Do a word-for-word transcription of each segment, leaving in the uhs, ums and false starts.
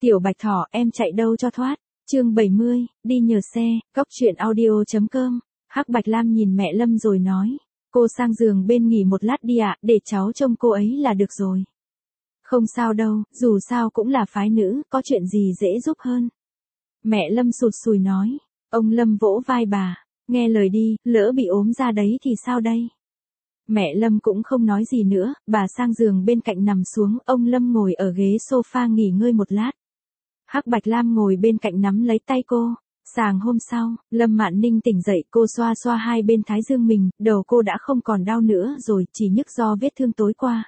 Tiểu Bạch Thỏ, em chạy đâu cho thoát. Chương bảy mươi, đi nhờ xe, cốc truyện audio chấm com. Hắc Bạch Lam nhìn mẹ Lâm rồi nói, cô sang giường bên nghỉ một lát đi ạ, để cháu trông cô ấy là được rồi. Không sao đâu, dù sao cũng là phái nữ, có chuyện gì dễ giúp hơn. Mẹ Lâm sụt sùi nói. Ông Lâm vỗ vai bà, nghe lời đi, lỡ bị ốm ra đấy thì sao đây? Mẹ Lâm cũng không nói gì nữa, bà sang giường bên cạnh nằm xuống, ông Lâm ngồi ở ghế sofa nghỉ ngơi một lát. Hắc Bạch Lam ngồi bên cạnh nắm lấy tay cô. Sáng hôm sau, Lâm Mạn Ninh tỉnh dậy, cô xoa xoa hai bên thái dương mình, đầu cô đã không còn đau nữa rồi, chỉ nhức do vết thương tối qua.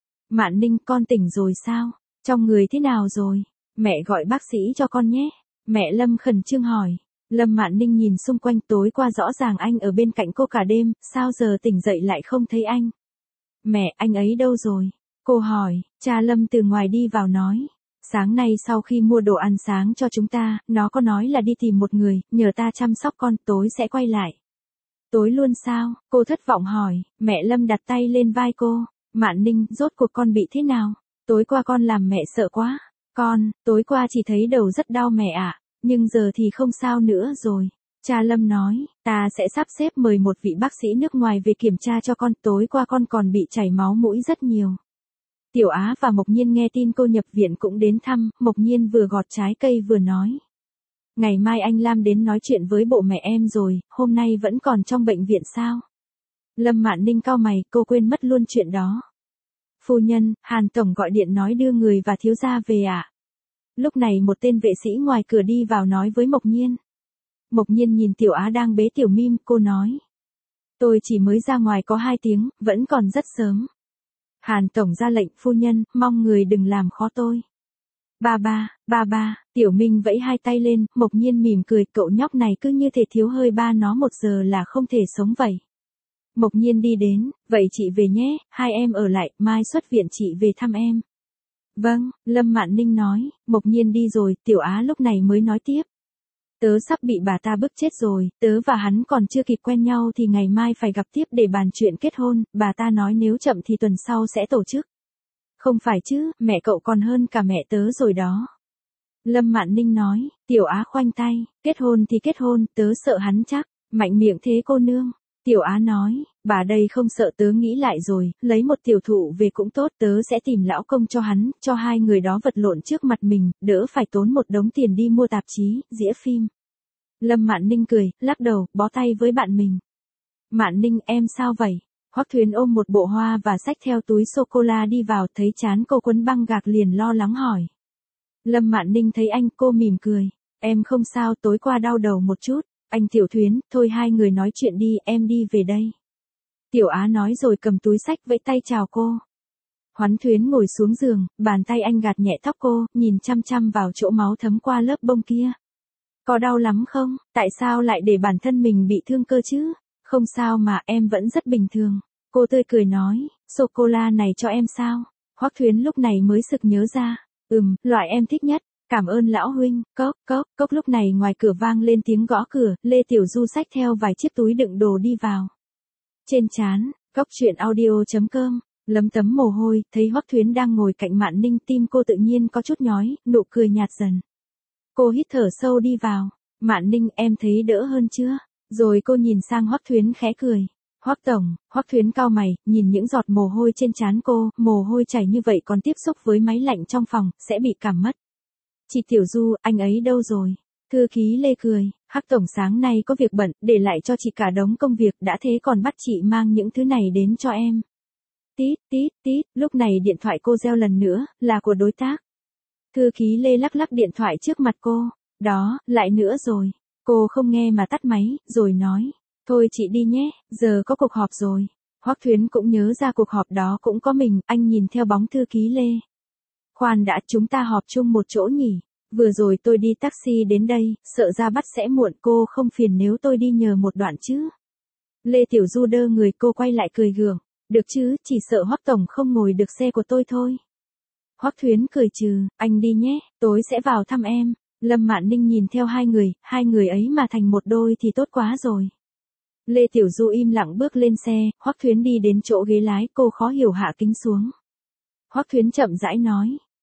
Mạn Ninh, con tỉnh rồi sao? Trong người thế nào rồi? Mẹ gọi bác sĩ cho con nhé. Mẹ Lâm khẩn trương hỏi. Lâm Mạn Ninh nhìn xung quanh, tối qua rõ ràng anh ở bên cạnh cô cả đêm, sao giờ tỉnh dậy lại không thấy anh? Mẹ, anh ấy đâu rồi? Cô hỏi. Cha Lâm từ ngoài đi vào nói. Sáng nay sau khi mua đồ ăn sáng cho chúng ta, nó có nói là đi tìm một người, nhờ ta chăm sóc con, tối sẽ quay lại. Tối luôn sao? Cô thất vọng hỏi. Mẹ Lâm đặt tay lên vai cô. Mạn Ninh, rốt cuộc con bị thế nào? Tối qua con làm mẹ sợ quá. Con, tối qua chỉ thấy đầu rất đau mẹ ạ, nhưng giờ thì không sao nữa rồi. Cha Lâm nói, ta sẽ sắp xếp mời một vị bác sĩ nước ngoài về kiểm tra cho con, tối qua con còn bị chảy máu mũi rất nhiều. Tiểu Á và Mộc Nhiên nghe tin cô nhập viện cũng đến thăm, Mộc Nhiên vừa gọt trái cây vừa nói. Ngày mai anh Lam đến nói chuyện với bộ mẹ em rồi, hôm nay vẫn còn trong bệnh viện sao? Lâm Mạn Ninh cau mày, cô quên mất luôn chuyện đó. Phu nhân, Hàn Tổng gọi điện nói đưa người và thiếu gia về ạ. À? Lúc này một tên vệ sĩ ngoài cửa đi vào nói với Mộc Nhiên. Mộc Nhiên nhìn Tiểu Á đang bế Tiểu Mim, cô nói. Tôi chỉ mới ra ngoài có hai tiếng, vẫn còn rất sớm. Hàn Tổng ra lệnh, phu nhân, mong người đừng làm khó tôi. Ba ba, ba ba, Tiểu Minh vẫy hai tay lên, Mộc Nhiên mỉm cười, cậu nhóc này cứ như thể thiếu hơi ba nó một giờ là không thể sống vậy. Mộc Nhiên đi đến, vậy chị về nhé, hai em ở lại, mai xuất viện chị về thăm em. Vâng, Lâm Mạn Ninh nói. Mộc Nhiên đi rồi, Tiểu Á lúc này mới nói tiếp. Tớ sắp bị bà ta bức chết rồi, tớ và hắn còn chưa kịp quen nhau thì ngày mai phải gặp tiếp để bàn chuyện kết hôn, bà ta nói nếu chậm thì tuần sau sẽ tổ chức. Không phải chứ, mẹ cậu còn hơn cả mẹ tớ rồi đó. Lâm Mạn Ninh nói. Tiểu Á khoanh tay, kết hôn thì kết hôn, tớ sợ hắn chắc. Mạnh miệng thế cô nương. Tiểu Á nói, bà đây không sợ, tớ nghĩ lại rồi, lấy một tiểu thụ về cũng tốt, tớ sẽ tìm lão công cho hắn, cho hai người đó vật lộn trước mặt mình, đỡ phải tốn một đống tiền đi mua tạp chí, dĩa phim. Lâm Mạn Ninh cười, lắc đầu, bó tay với bạn mình. Mạn Ninh, em sao vậy? Hoắc Thuyến ôm một bộ hoa và xách theo túi sô-cô-la đi vào, thấy trán cô quấn băng gạc liền lo lắng hỏi. Lâm Mạn Ninh thấy anh, cô mỉm cười. Em không sao, tối qua đau đầu một chút. Anh Tiểu Thuyến, thôi hai người nói chuyện đi, em đi về đây. Tiểu Á nói rồi cầm túi xách vẫy tay chào cô. Hoán Thuyến ngồi xuống giường, bàn tay anh gạt nhẹ tóc cô, nhìn chăm chăm vào chỗ máu thấm qua lớp bông kia. Có đau lắm không? Tại sao lại để bản thân mình bị thương cơ chứ? Không sao mà, em vẫn rất bình thường. Cô tươi cười nói, sô-cô-la này cho em sao? Hoắc Thuyến lúc này mới sực nhớ ra. Ừm, loại em thích nhất. Cảm ơn lão huynh. Cốc, cốc, cốc. Lúc này ngoài cửa vang lên tiếng gõ cửa, Lê Tiểu Du xách theo vài chiếc túi đựng đồ đi vào. Trên trán, cốc truyện audio chấm com, lấm tấm mồ hôi, thấy Hoắc Thuyến đang ngồi cạnh Mạn Ninh, tim cô tự nhiên có chút nhói, nụ cười nhạt dần. Cô hít thở sâu đi vào. Mạn Ninh, em thấy đỡ hơn chưa? Rồi cô nhìn sang Hoắc Thuyến khẽ cười. Hoắc Tổng, Hoắc Thuyến cau mày, nhìn những giọt mồ hôi trên trán cô, mồ hôi chảy như vậy còn tiếp xúc với máy lạnh trong phòng, sẽ bị cảm mất. Chị Tiểu Du, anh ấy đâu rồi? Thư ký Lê cười, Hắc Tổng sáng nay có việc bận, để lại cho chị cả đống công việc, đã thế còn bắt chị mang những thứ này đến cho em. Tít, tít, tít, lúc này điện thoại cô reo lần nữa, là của đối tác. Thư ký Lê lắc lắc điện thoại trước mặt cô, đó, lại nữa rồi. Cô không nghe mà tắt máy, rồi nói, thôi chị đi nhé, giờ có cuộc họp rồi. Hoắc Thuyến cũng nhớ ra cuộc họp đó cũng có mình, anh nhìn theo bóng thư ký Lê. Khoan đã, chúng ta họp chung một chỗ nhỉ? Vừa rồi tôi đi taxi đến đây, sợ ra bắt sẽ muộn, cô không phiền nếu tôi đi nhờ một đoạn chứ? Lê Tiểu Du đơ người, cô quay lại cười gượng. Được chứ, chỉ sợ Hoắc Tổng không ngồi được xe của tôi thôi. Hoắc Thuyến cười trừ, anh đi nhé, tối sẽ vào thăm em. Lâm Mạn Ninh nhìn theo hai người, hai người ấy mà thành một đôi thì tốt quá rồi. Lê Tiểu Du im lặng bước lên xe, Hoắc Thuyến đi đến chỗ ghế lái, cô khó hiểu hạ kính xuống. Hoắc Thuyến chậm rãi nói,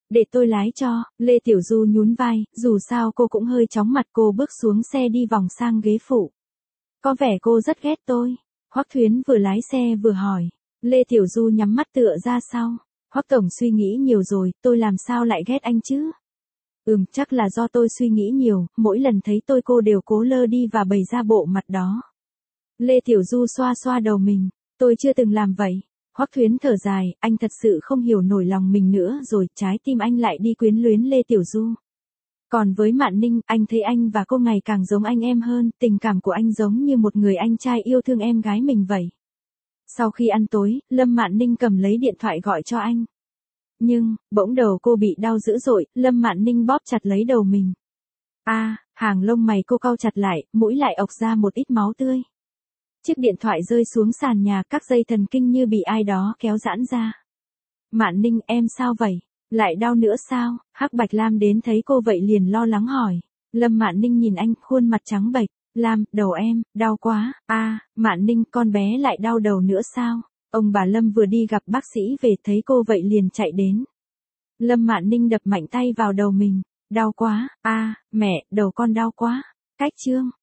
Để tôi lái cho, Lê Tiểu Du nhún vai, dù sao cô cũng hơi chóng mặt, cô bước xuống xe đi vòng sang ghế phụ. Có vẻ cô rất ghét tôi. Hoắc Thuyến vừa lái xe vừa hỏi. Lê Tiểu Du nhắm mắt tựa ra sau. Hoắc tổng suy nghĩ nhiều rồi, tôi làm sao lại ghét anh chứ? Ừm, chắc là do tôi suy nghĩ nhiều, mỗi lần thấy tôi cô đều cố lơ đi và bày ra bộ mặt đó. Lê Tiểu Du xoa xoa đầu mình, tôi chưa từng làm vậy. Hoắc Thuyến thở dài, anh thật sự không hiểu nổi lòng mình nữa rồi, trái tim anh lại đi quyến luyến Lê Tiểu Du. Còn với Mạn Ninh, anh thấy anh và cô ngày càng giống anh em hơn, tình cảm của anh giống như một người anh trai yêu thương em gái mình vậy. Sau khi ăn tối, Lâm Mạn Ninh cầm lấy điện thoại gọi cho anh. Nhưng, bỗng đầu cô bị đau dữ dội, Lâm Mạn Ninh bóp chặt lấy đầu mình. A, à, hàng lông mày cô cau chặt lại, mũi lại ộc ra một ít máu tươi. Chiếc điện thoại rơi xuống sàn nhà, các dây thần kinh như bị ai đó kéo giãn ra. Mạn Ninh, em sao vậy? Lại đau nữa sao? Hắc Bạch Lam đến thấy cô vậy liền lo lắng hỏi. Lâm Mạn Ninh nhìn anh, khuôn mặt trắng bệch. Lam, đầu em, đau quá. A, à, Mạn Ninh, con bé lại đau đầu nữa sao? Ông bà Lâm vừa đi gặp bác sĩ về thấy cô vậy liền chạy đến. Lâm Mạn Ninh đập mạnh tay vào đầu mình. Đau quá. A, à, mẹ, đầu con đau quá. Cách chương.